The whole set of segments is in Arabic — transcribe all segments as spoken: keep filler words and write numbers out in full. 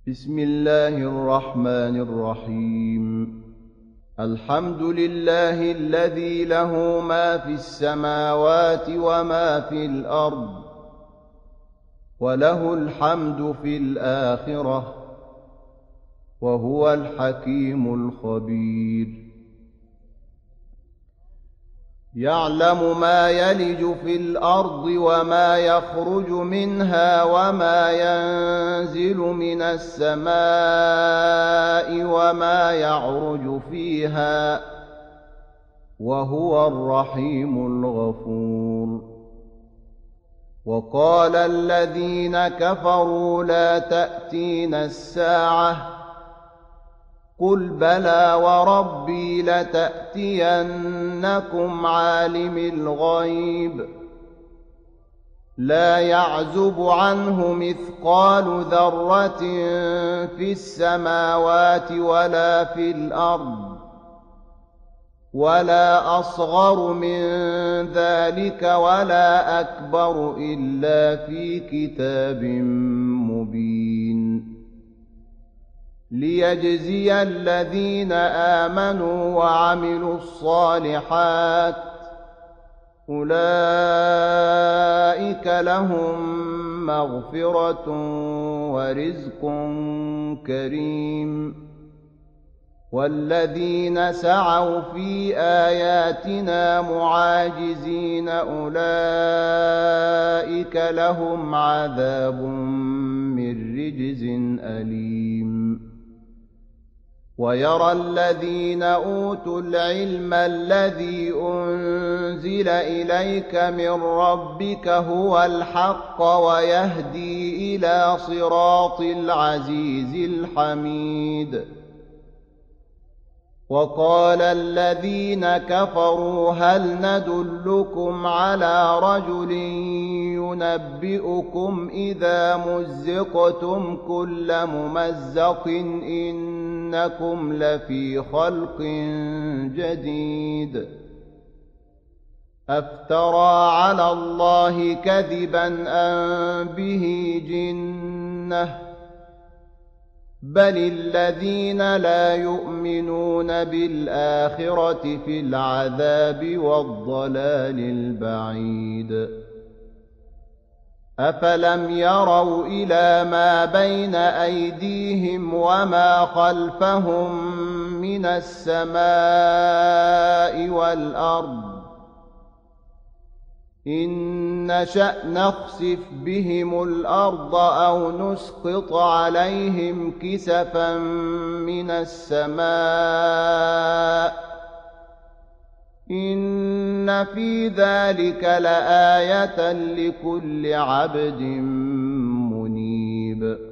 بسم الله الرحمن الرحيم. الحمد لله الذي له ما في السماوات وما في الأرض، وله الحمد في الآخرة، وهو الحكيم الخبير. يعلم ما يلج في الأرض وما يخرج منها وما ينزل من السماء وما يعرج فيها، وهو الرحيم الغفور. وقال الذين كفروا لا تأتينا الساعة، قل بلى وربي لتأتينكم عالم الغيب لا يعزب عنه مثقال ذرة في السماوات ولا في الأرض، ولا أصغر من ذلك ولا أكبر إلا في كتاب مبين، ليجزي الذين آمنوا وعملوا الصالحات، أولئك لهم مغفرة ورزق كريم. والذين سعوا في آياتنا معاجزين أولئك لهم عذاب من رجز أليم. ويرى الذين أوتوا العلم الذي أنزل إليك من ربك هو الحق ويهدي إلى صراط العزيز الحميد. وقال الذين كفروا هل ندلكم على رجل ينبئكم إذا مزقتم كل ممزق إنكم لفي خلق جديد. أفترى على الله كذبا أم به جنة، بل الذين لا يؤمنون بالآخرة في العذاب والضلال البعيد. أفلم يروا إلى ما بين أيديهم وما خلفهم من السماء والأرض، إن نشأ نخسف بهم الأرض أو نسقط عليهم كسفا من السماء، إن في ذلك لآية لكل عبد منيب.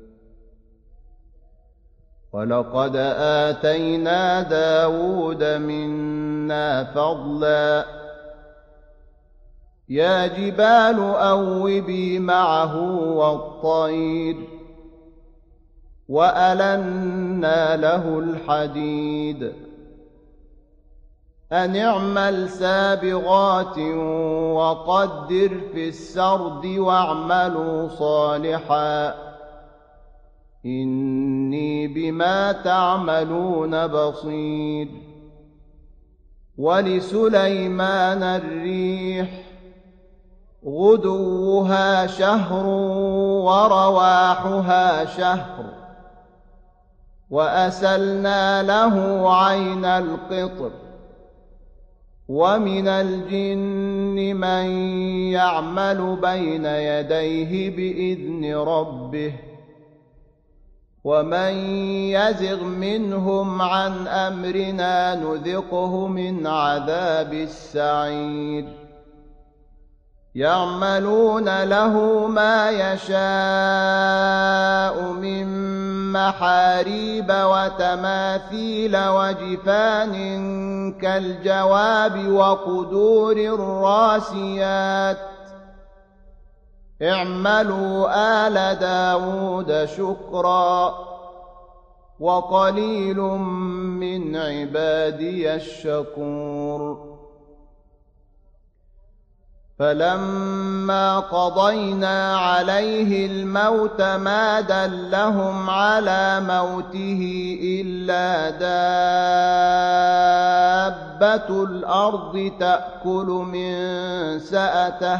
ولقد آتينا داود منا فضلا، يا جبال أوبي معه والطير، وألنا له الحديد، أن اعمل سابغات وقدر في السرد واعملوا صالحا إني بما تعملون بصير. ولسليمان الريح غدوها شهر ورواحها شهر، وأسلنا له عين القطر. ومن الجن من يعمل بين يديه بإذن ربه، ومن يزغ منهم عن أمرنا نذقه من عذاب السعير. يعملون له ما يشاء من محاريب وتماثيل وجفان كالجواب وقدور الراسيات، اعملوا آل داود شكرا وقليل من عبادي الشكور. فلما قضينا عليه الموت ما دلهم على موته إلا دابة الأرض تأكل من سأته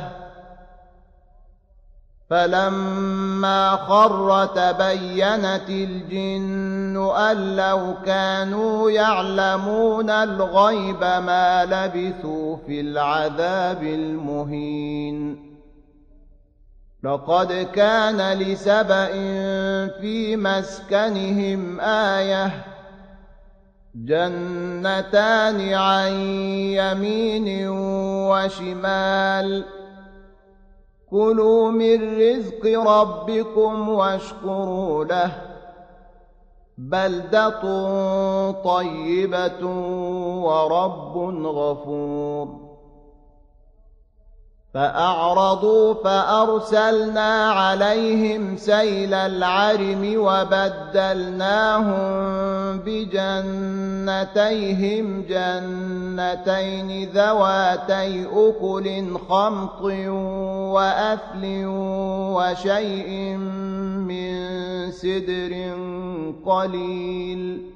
فلما خر تبينت الجن أن لو كانوا يعلمون الغيب ما لبثوا في العذاب المهين لقد كان لسبإ في مسكنهم آية جنتان عن يمين وشمال كلوا من رزق ربكم واشكروا له بلدة طيبة ورب غفور فأعرضوا فأرسلنا عليهم سيل العرم وبدلناهم بجنتيهم جنتين ذواتي أكل خمط وأثل وشيء من سدر قليل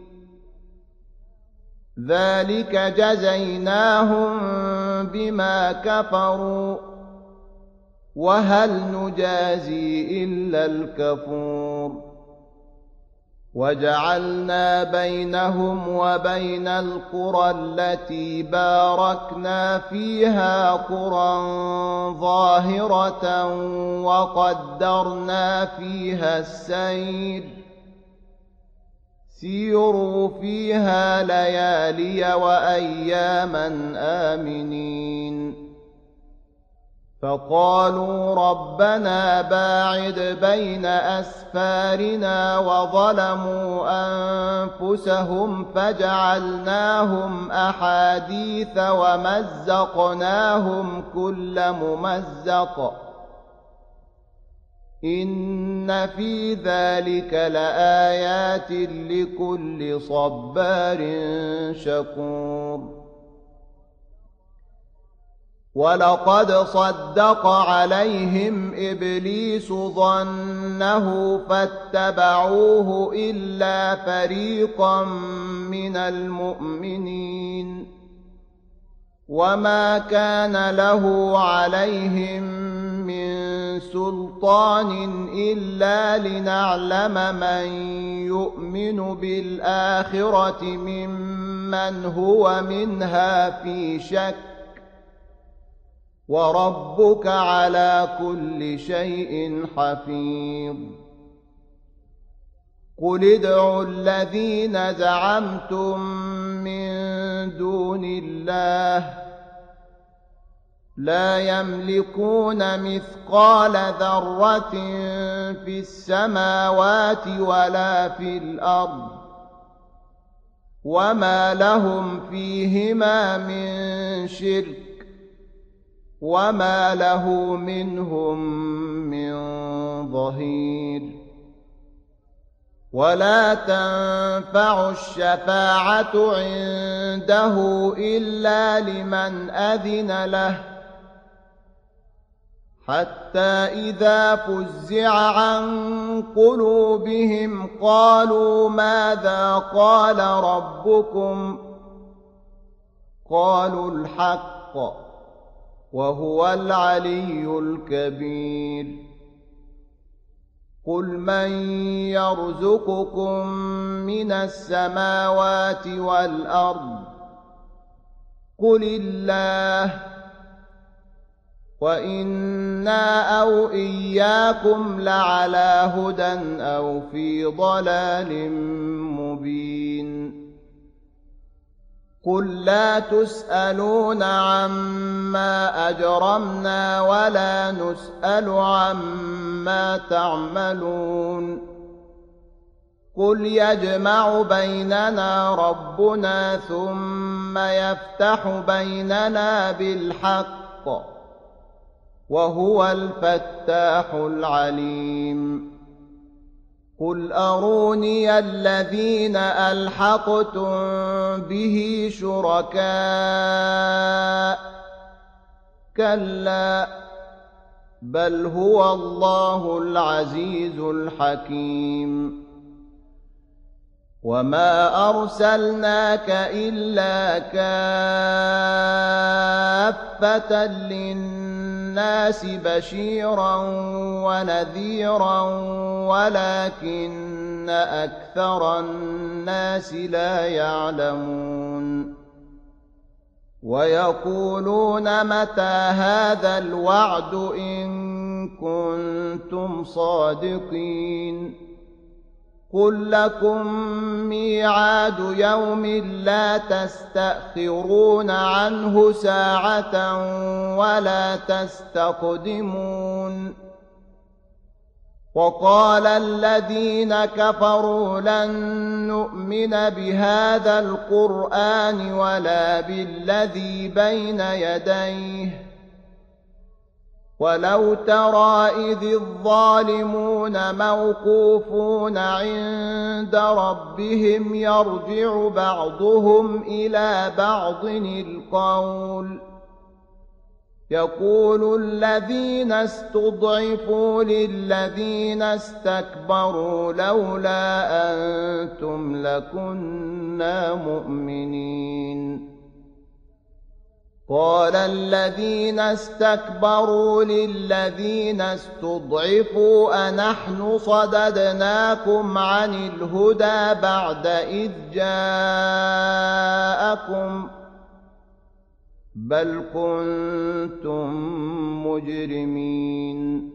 ذلك جزيناهم بما كفروا وهل نجازي إلا الكفور وجعلنا بينهم وبين القرى التي باركنا فيها قرى ظاهرة وقدرنا فيها السير سيروا فيها ليالي وأياما آمنين فقالوا ربنا باعد بين أسفارنا وظلموا أنفسهم فجعلناهم أحاديث ومزقناهم كل ممزق إن في ذلك لآيات لكل صبار شكور ولقد صدق عليهم إبليس ظنه فاتبعوه إلا فريقا من المؤمنين وما كان له عليهم من سلطان إلا لنعلم من يؤمن بالآخرة ممن هو منها في شك وربك على كل شيء حفيظ قل ادعوا الذين زعمتم من دون الله لا يملكون مثقال ذرة في السماوات ولا في الأرض وما لهم فيهما من شرك وما له منهم من ظهير ولا تنفع الشفاعة عنده إلا لمن أذن له حتى إذا فزع عن قلوبهم قالوا ماذا قال ربكم قالوا الحق وهو العلي الكبير قل من يرزقكم من السماوات والأرض قل الله وإنا أو إياكم لعلى هدى أو في ضلال مبين قل لا تسألون عما أجرمنا ولا نسأل عما تعملون قل يجمع بيننا ربنا ثم يفتح بيننا بالحق وهو الفتاح العليم قل أروني الذين ألحقتم به شركاء كلا بل هو الله العزيز الحكيم وما أرسلناك إلا كافة للناس بشيرا ونذيرا ولكن أكثر الناس لا يعلمون ويقولون متى هذا الوعد إن كنتم صادقين قل لكم ميعاد يوم لا تستأخرون عنه ساعة ولا تستقدمون وقال الذين كفروا لن نؤمن بهذا القرآن ولا بالذي بين يديه ولو ترى إذ الظالمون موقوفون عند ربهم يرجع بعضهم إلى بعض القول يقول الذين استضعفوا للذين استكبروا لولا أنتم لكنا مؤمنين قال الذين استكبروا للذين استضعفوا أنحن صددناكم عن الهدى بعد إذ جاءكم بل كنتم مجرمين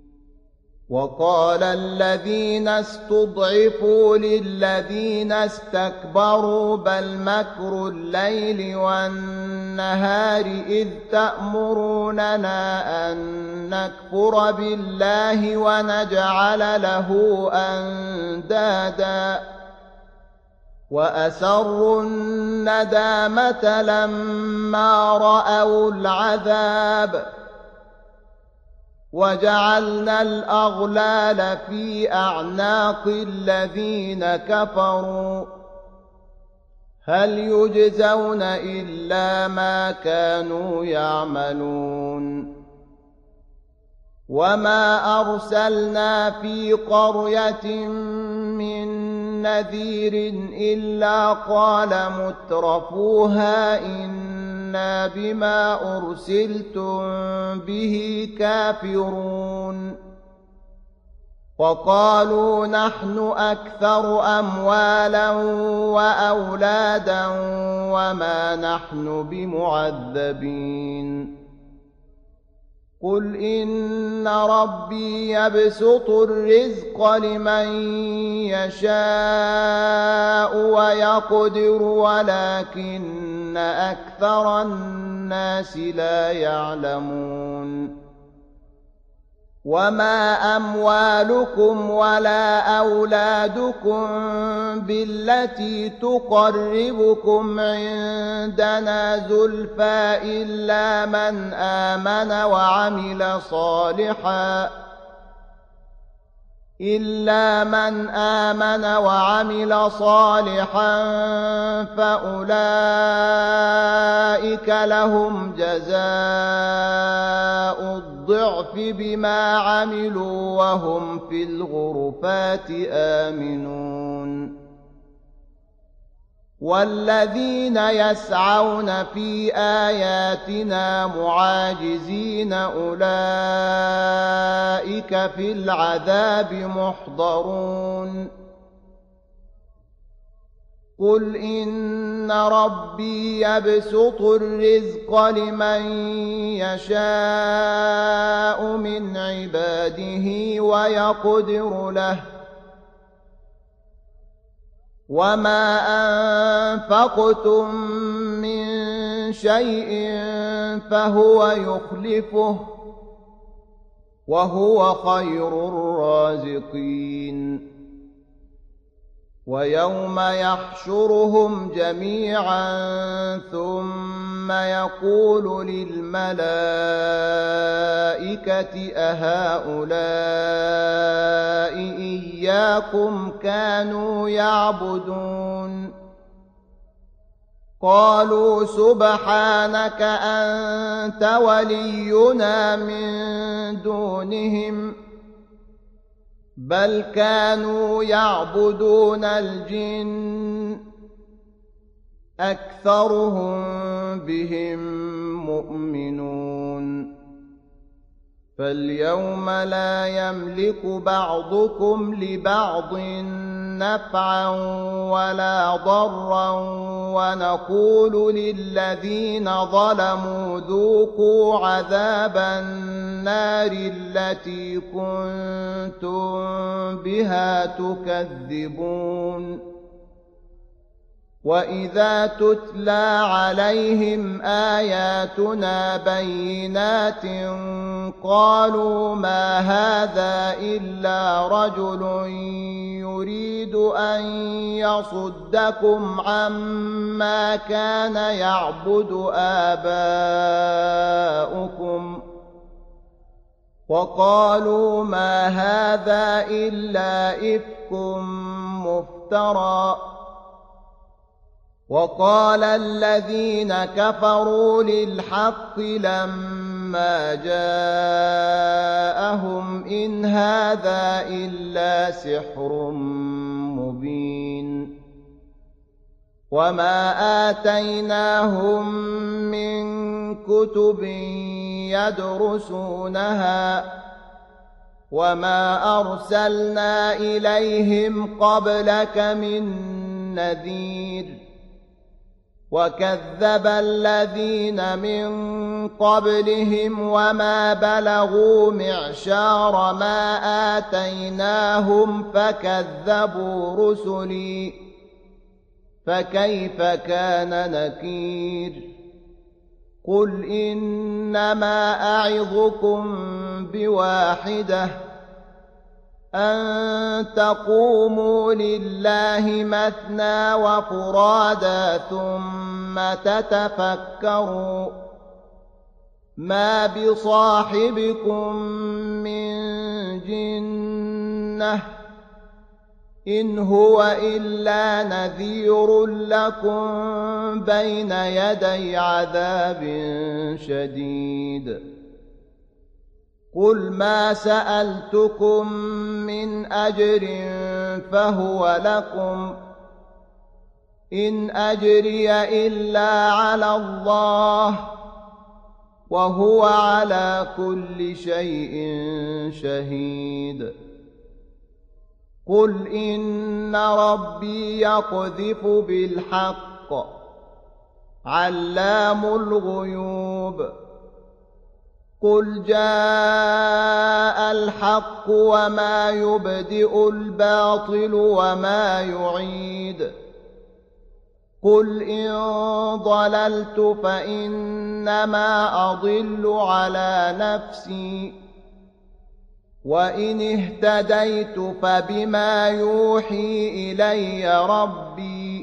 وقال الذين استضعفوا للذين استكبروا بل مكر الليل والنهار إذ تأمروننا أن نكفر بالله ونجعل له أندادا وأسروا الندامة لما رأوا العذاب وجعلنا الأغلال في أعناق الذين كفروا هل يجزون إلا ما كانوا يعملون وما أرسلنا في قرية من نذير إلا قال مترفوها إنا بما أرسلتم به كافرون وقالوا نحن أكثر أموالا وأولادا وما نحن بمعذبين قل إن ربي يبسط الرزق لمن يشاء ويقدر ولكن أكثر الناس لا يعلمون وما أموالكم ولا أولادكم بالتي تقربكم عندنا زلفى إلا من آمن وعمل صالحا إلا من آمن وعمل صالحا فأولئك لهم جزاء الضعف بما عملوا وهم في الغرفات آمنون والذين يسعون في آياتنا معاجزين أولئك في العذاب محضرون قل إن ربي يبسط الرزق لمن يشاء من عباده ويقدر له وما أنفقتم من شيء فهو يخلفه وهو خير الرازقين ويوم يحشرهم جميعا ثم يقول للملائكة أهؤلاء إياكم كانوا يعبدون قالوا سبحانك أنت ولينا من دونهم بل كانوا يعبدون الجن أكثرهم بهم مؤمنون فاليوم لا يملك بعضكم لبعض نفعا ولا ضرا ونقول للذين ظلموا ذوقوا عذاب النار التي كنتم بها تكذبون وإذا تتلى عليهم آياتنا بينات قالوا ما هذا إلا رجل يريد أن يصدكم عما كان يعبد آباؤكم وقالوا ما هذا إلا إفك مفترى وقال الذين كفروا للحق لما جاءهم إن هذا إلا سحر مبين وما آتيناهم من كتب يدرسونها وما أرسلنا إليهم قبلك من نذير وكذب الذين من قبلهم وما بلغوا معشار ما آتيناهم فكذبوا رسلي فكيف كان نكير قل إنما أعظكم بواحدة أن تقوموا لله مثنى وفرادا ثم تتفكروا ما بصاحبكم من جنة إن هو إلا نذير لكم بين يدي عذاب شديد قل ما سألتكم من أجر فهو لكم إن أجري إلا على الله وهو على كل شيء شهيد قل إن ربي يقذف بالحق علام الغيوب قل جاء الحق وما يبدئ الباطل وما يعيد قل إن ضللت فإنما أضل على نفسي وإن اهتديت فبما يوحي إلي ربي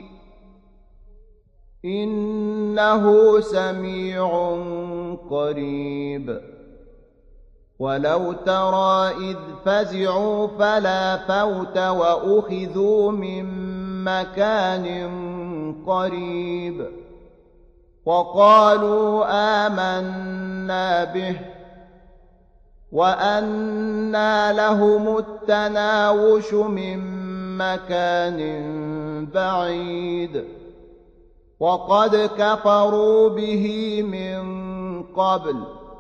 إنه سميع قريب ولو ترى إذ فزعوا فلا فوت وأخذوا من مكان قريب وقالوا آمنا به وأنى لهم التناوش من مكان بعيد وقد كفروا به من قبل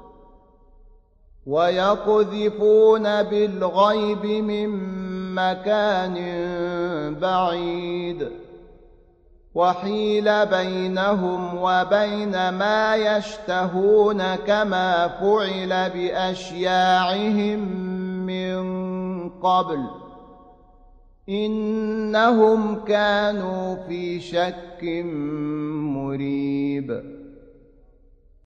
ويقذفون بالغيب من مكان بعيد وحيل بينهم وبين ما يشتهون كما فعل بأشياعهم من قبل إنهم كانوا في شك مريب